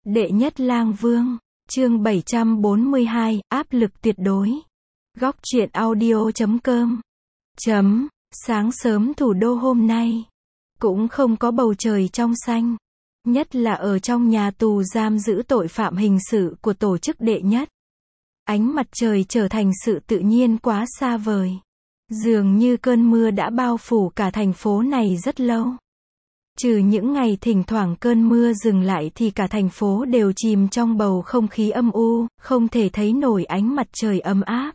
Đệ nhất lang vương, chương 742, áp lực tuyệt đối. Góc truyện audio.com. Sáng sớm thủ đô hôm nay, cũng không có bầu trời trong xanh. Nhất là ở trong nhà tù giam giữ tội phạm hình sự của tổ chức đệ nhất. Ánh mặt trời trở thành sự tự nhiên quá xa vời. Dường như cơn mưa đã bao phủ cả thành phố này rất lâu. Trừ những ngày thỉnh thoảng cơn mưa dừng lại thì cả thành phố đều chìm trong bầu không khí âm u, không thể thấy nổi ánh mặt trời ấm áp.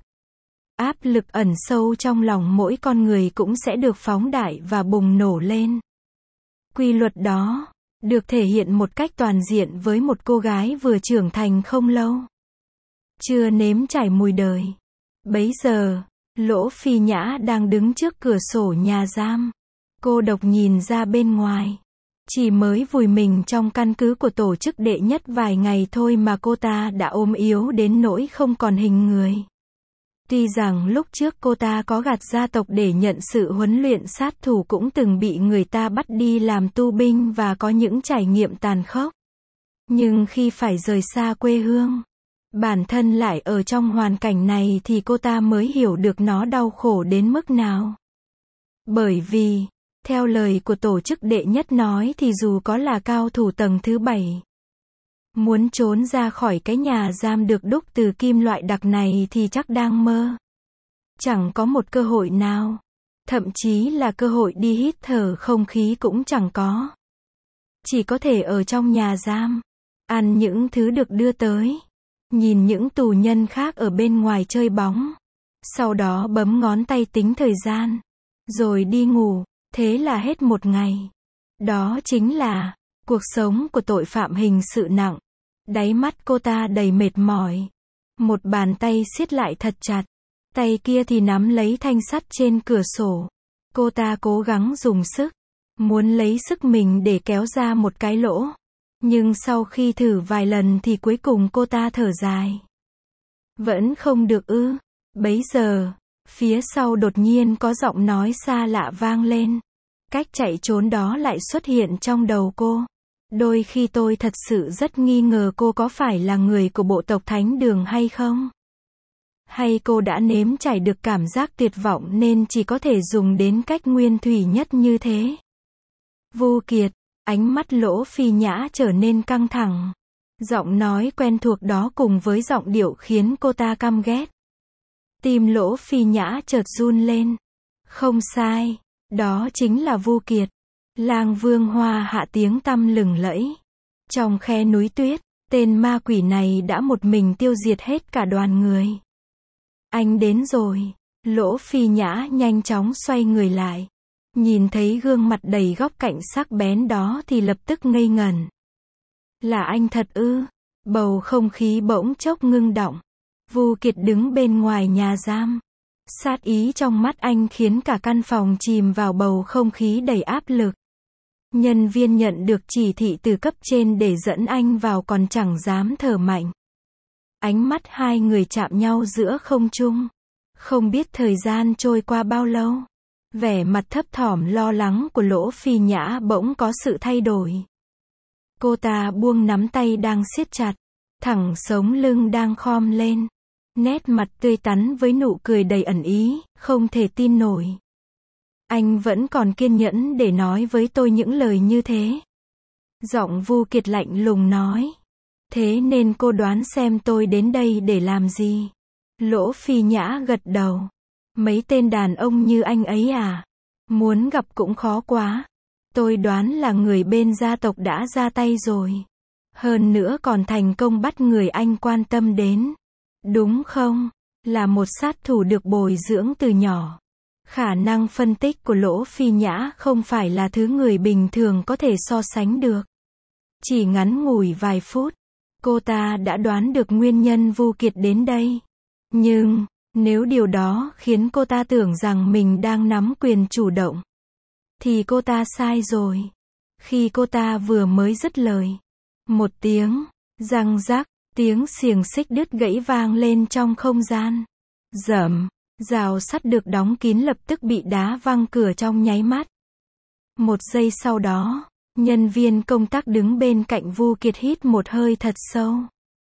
Áp lực ẩn sâu trong lòng mỗi con người cũng sẽ được phóng đại và bùng nổ lên. Quy luật đó được thể hiện một cách toàn diện với một cô gái vừa trưởng thành không lâu. Chưa nếm trải mùi đời. Bấy giờ, Lỗ Phi Nhã đang đứng trước cửa sổ nhà giam. Cô độc nhìn ra bên ngoài. Chỉ mới vùi mình trong căn cứ của tổ chức đệ nhất vài ngày thôi mà cô ta đã ốm yếu đến nỗi không còn hình người. Tuy rằng lúc trước cô ta có gạt gia tộc để nhận sự huấn luyện sát thủ, cũng từng bị người ta bắt đi làm tù binh và có những trải nghiệm tàn khốc. Nhưng khi phải rời xa quê hương, bản thân lại ở trong hoàn cảnh này thì cô ta mới hiểu được nó đau khổ đến mức nào. Bởi vì, theo lời của tổ chức đệ nhất nói thì dù có là cao thủ tầng thứ 7, muốn trốn ra khỏi cái nhà giam được đúc từ kim loại đặc này thì chắc đang mơ. Chẳng có một cơ hội nào. Thậm chí là cơ hội đi hít thở không khí cũng chẳng có. Chỉ có thể ở trong nhà giam, ăn những thứ được đưa tới, nhìn những tù nhân khác ở bên ngoài chơi bóng, sau đó bấm ngón tay tính thời gian, rồi đi ngủ. Thế là hết một ngày. Đó chính là cuộc sống của tội phạm hình sự nặng. Đáy mắt cô ta đầy mệt mỏi. Một bàn tay siết lại thật chặt. Tay kia thì nắm lấy thanh sắt trên cửa sổ. Cô ta cố gắng dùng sức. Muốn lấy sức mình để kéo ra một cái lỗ. Nhưng sau khi thử vài lần thì cuối cùng cô ta thở dài. Vẫn không được ư. Bấy giờ, phía sau đột nhiên có giọng nói xa lạ vang lên. Cách chạy trốn đó lại xuất hiện trong đầu cô. Đôi khi tôi thật sự rất nghi ngờ cô có phải là người của bộ tộc Thánh Đường hay không? Hay cô đã nếm trải được cảm giác tuyệt vọng nên chỉ có thể dùng đến cách nguyên thủy nhất như thế? Vu Kiệt, ánh mắt Lỗ Phi Nhã trở nên căng thẳng. Giọng nói quen thuộc đó cùng với giọng điệu khiến cô ta căm ghét. Tim Lỗ Phi Nhã chợt run lên. Không sai, đó chính là Vu Kiệt. Lang Vương Hoa Hạ tiếng tăm lừng lẫy. Trong khe núi tuyết, tên ma quỷ này đã một mình tiêu diệt hết cả đoàn người. Anh đến rồi. Lỗ Phi Nhã nhanh chóng xoay người lại. Nhìn thấy gương mặt đầy góc cạnh sắc bén đó thì lập tức ngây ngẩn. Là anh thật ư? Bầu không khí bỗng chốc ngưng đọng. Vu Kiệt đứng bên ngoài nhà giam. Sát ý trong mắt anh khiến cả căn phòng chìm vào bầu không khí đầy áp lực. Nhân viên nhận được chỉ thị từ cấp trên để dẫn anh vào còn chẳng dám thở mạnh. Ánh mắt hai người chạm nhau giữa không trung. Không biết thời gian trôi qua bao lâu. Vẻ mặt thấp thỏm lo lắng của Lỗ Phi Nhã bỗng có sự thay đổi. Cô ta buông nắm tay đang siết chặt. Thẳng sống lưng đang khom lên. Nét mặt tươi tắn với nụ cười đầy ẩn ý, không thể tin nổi. Anh vẫn còn kiên nhẫn để nói với tôi những lời như thế. Giọng Vu Kiệt lạnh lùng nói. Thế nên cô đoán xem tôi đến đây để làm gì? Lỗ Phi Nhã gật đầu. Mấy tên đàn ông như anh ấy à? Muốn gặp cũng khó quá. Tôi đoán là người bên gia tộc đã ra tay rồi. Hơn nữa còn thành công bắt người anh quan tâm đến. Đúng không? Là một sát thủ được bồi dưỡng từ nhỏ. Khả năng phân tích của Lỗ Phi Nhã không phải là thứ người bình thường có thể so sánh được. Chỉ ngắn ngủi vài phút, cô ta đã đoán được nguyên nhân Vu Kiệt đến đây. Nhưng, nếu điều đó khiến cô ta tưởng rằng mình đang nắm quyền chủ động, thì cô ta sai rồi. Khi cô ta vừa mới dứt lời, một tiếng, răng rắc, tiếng xiềng xích đứt gãy vang lên trong không gian. Rầm, rào sắt được đóng kín lập tức bị đá văng cửa trong nháy mắt. Một giây sau đó, Nhân viên công tác đứng bên cạnh Vu Kiệt hít một hơi thật sâu.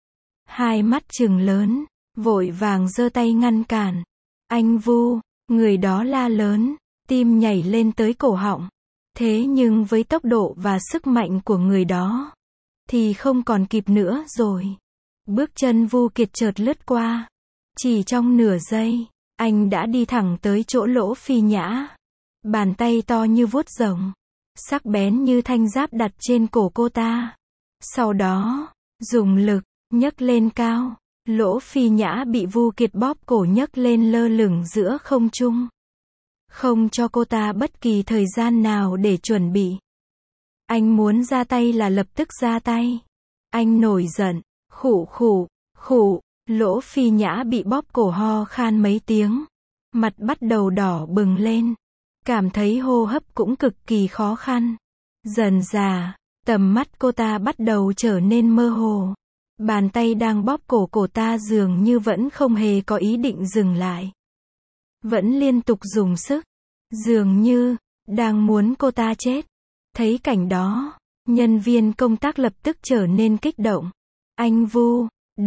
Hai mắt trừng lớn, vội vàng giơ tay ngăn cản. Anh Vu, người đó la lớn, tim nhảy lên tới cổ họng. Thế nhưng với tốc độ và sức mạnh của người đó, thì không còn kịp nữa rồi. Bước chân Vu Kiệt chợt lướt qua. Chỉ trong nửa giây, anh đã đi thẳng tới chỗ Lỗ Phi Nhã. Bàn tay to như vuốt rồng, sắc bén như thanh giáp đặt trên cổ cô ta. Sau đó, dùng lực, nhấc lên cao. Lỗ Phi Nhã bị Vu Kiệt bóp cổ nhấc lên lơ lửng giữa không trung. Không cho cô ta bất kỳ thời gian nào để chuẩn bị. Anh muốn ra tay là lập tức ra tay. Anh nổi giận, khụ khụ, khụ. Lỗ Phi Nhã bị bóp cổ ho khan mấy tiếng. Mặt bắt đầu đỏ bừng lên. Cảm thấy hô hấp cũng cực kỳ khó khăn. Dần dà, tầm mắt cô ta bắt đầu trở nên mơ hồ. Bàn tay đang bóp cổ cô ta dường như vẫn không hề có ý định dừng lại. Vẫn liên tục dùng sức. Dường như, đang muốn cô ta chết. Thấy cảnh đó, nhân viên công tác lập tức trở nên kích động. Anh Vu,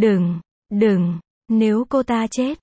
đừng, nếu cô ta chết,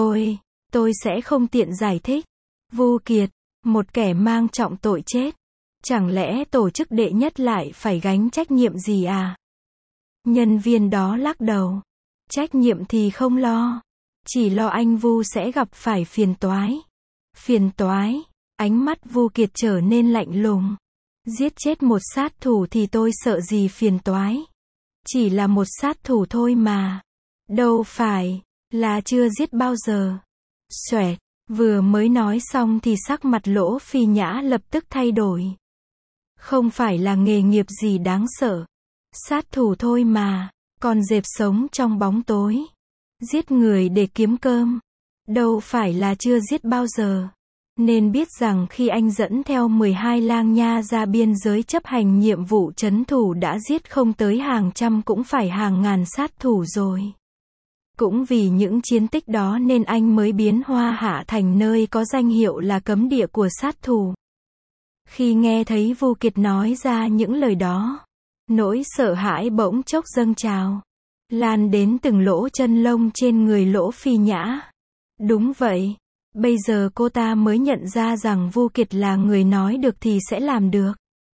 tôi sẽ không tiện giải thích. Vu Kiệt, một kẻ mang trọng tội chết. Chẳng lẽ tổ chức đệ nhất lại phải gánh trách nhiệm gì à? Nhân viên đó lắc đầu. Trách nhiệm thì không lo. Chỉ lo anh Vu sẽ gặp phải phiền toái. Phiền toái, ánh mắt Vu Kiệt trở nên lạnh lùng. Giết chết một sát thủ thì tôi sợ gì phiền toái. Chỉ là một sát thủ thôi mà. Đâu phải là chưa giết bao giờ. Xoẹt, vừa mới nói xong thì sắc mặt Lỗ Phi Nhã lập tức thay đổi. Không phải là nghề nghiệp gì đáng sợ. Sát thủ thôi mà, còn dẹp sống trong bóng tối. Giết người để kiếm cơm. Đâu phải là chưa giết bao giờ. Nên biết rằng khi anh dẫn theo 12 lang nha ra biên giới chấp hành nhiệm vụ trấn thủ đã giết không tới hàng trăm cũng phải hàng ngàn sát thủ rồi. Cũng vì những chiến tích đó nên anh mới biến Hoa Hạ thành nơi có danh hiệu là cấm địa của sát thủ. Khi nghe thấy Vu Kiệt nói ra những lời đó, nỗi sợ hãi bỗng chốc dâng trào, lan đến từng lỗ chân lông trên người Lỗ Phi Nhã. Đúng vậy, bây giờ cô ta mới nhận ra rằng Vu Kiệt là người nói được thì sẽ làm được.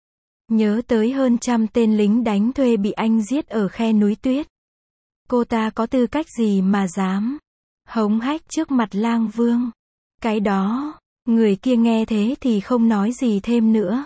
Nhớ tới hơn 100 tên lính đánh thuê bị anh giết ở khe núi tuyết. Cô ta có tư cách gì mà dám hống hách trước mặt lang vương. Cái đó, người kia nghe thế thì không nói gì thêm nữa.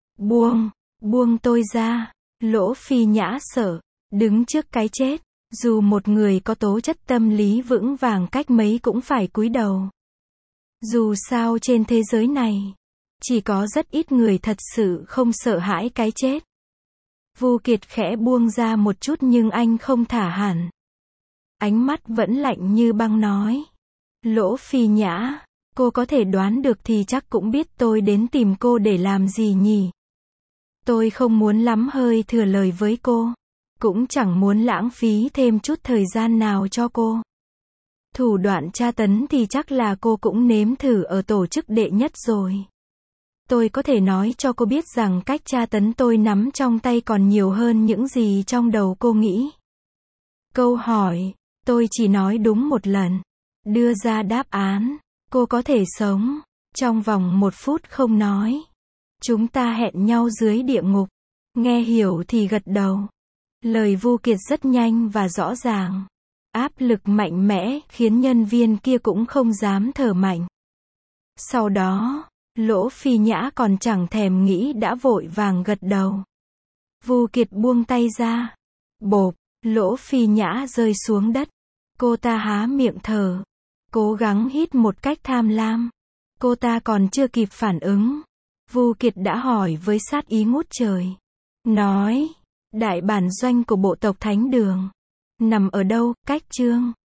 Buông tôi ra. Lỗ Phi Nhã sợ, đứng trước cái chết. Dù một người có tố chất tâm lý vững vàng cách mấy cũng phải cúi đầu. Dù sao trên thế giới này, chỉ có rất ít người thật sự không sợ hãi cái chết. Vu Kiệt khẽ buông ra một chút nhưng anh không thả hẳn. Ánh mắt vẫn lạnh như băng nói. Lỗ Phi Nhã, cô có thể đoán được thì chắc cũng biết tôi đến tìm cô để làm gì nhỉ? Tôi không muốn lắm hơi thừa lời với cô. Cũng chẳng muốn lãng phí thêm chút thời gian nào cho cô. Thủ đoạn tra tấn thì chắc là cô cũng nếm thử ở tổ chức đệ nhất rồi. Tôi có thể nói cho cô biết rằng cách tra tấn tôi nắm trong tay còn nhiều hơn những gì trong đầu cô nghĩ. Câu hỏi, tôi chỉ nói đúng một lần. Đưa ra đáp án, cô có thể sống trong vòng 1 phút không nói. Chúng ta hẹn nhau dưới địa ngục. Nghe hiểu thì gật đầu. Lời Vu Kiệt rất nhanh và rõ ràng. Áp lực mạnh mẽ khiến nhân viên kia cũng không dám thở mạnh. Sau đó, Lỗ Phi Nhã còn chẳng thèm nghĩ đã vội vàng gật đầu. Vu Kiệt buông tay ra. Bộp, Lỗ Phi Nhã rơi xuống đất. Cô ta há miệng thở. Cố gắng hít một cách tham lam. Cô ta còn chưa kịp phản ứng. Vu Kiệt đã hỏi với sát ý ngút trời. Nói, đại bản doanh của bộ tộc Thánh Đường nằm ở đâu, cách Chương?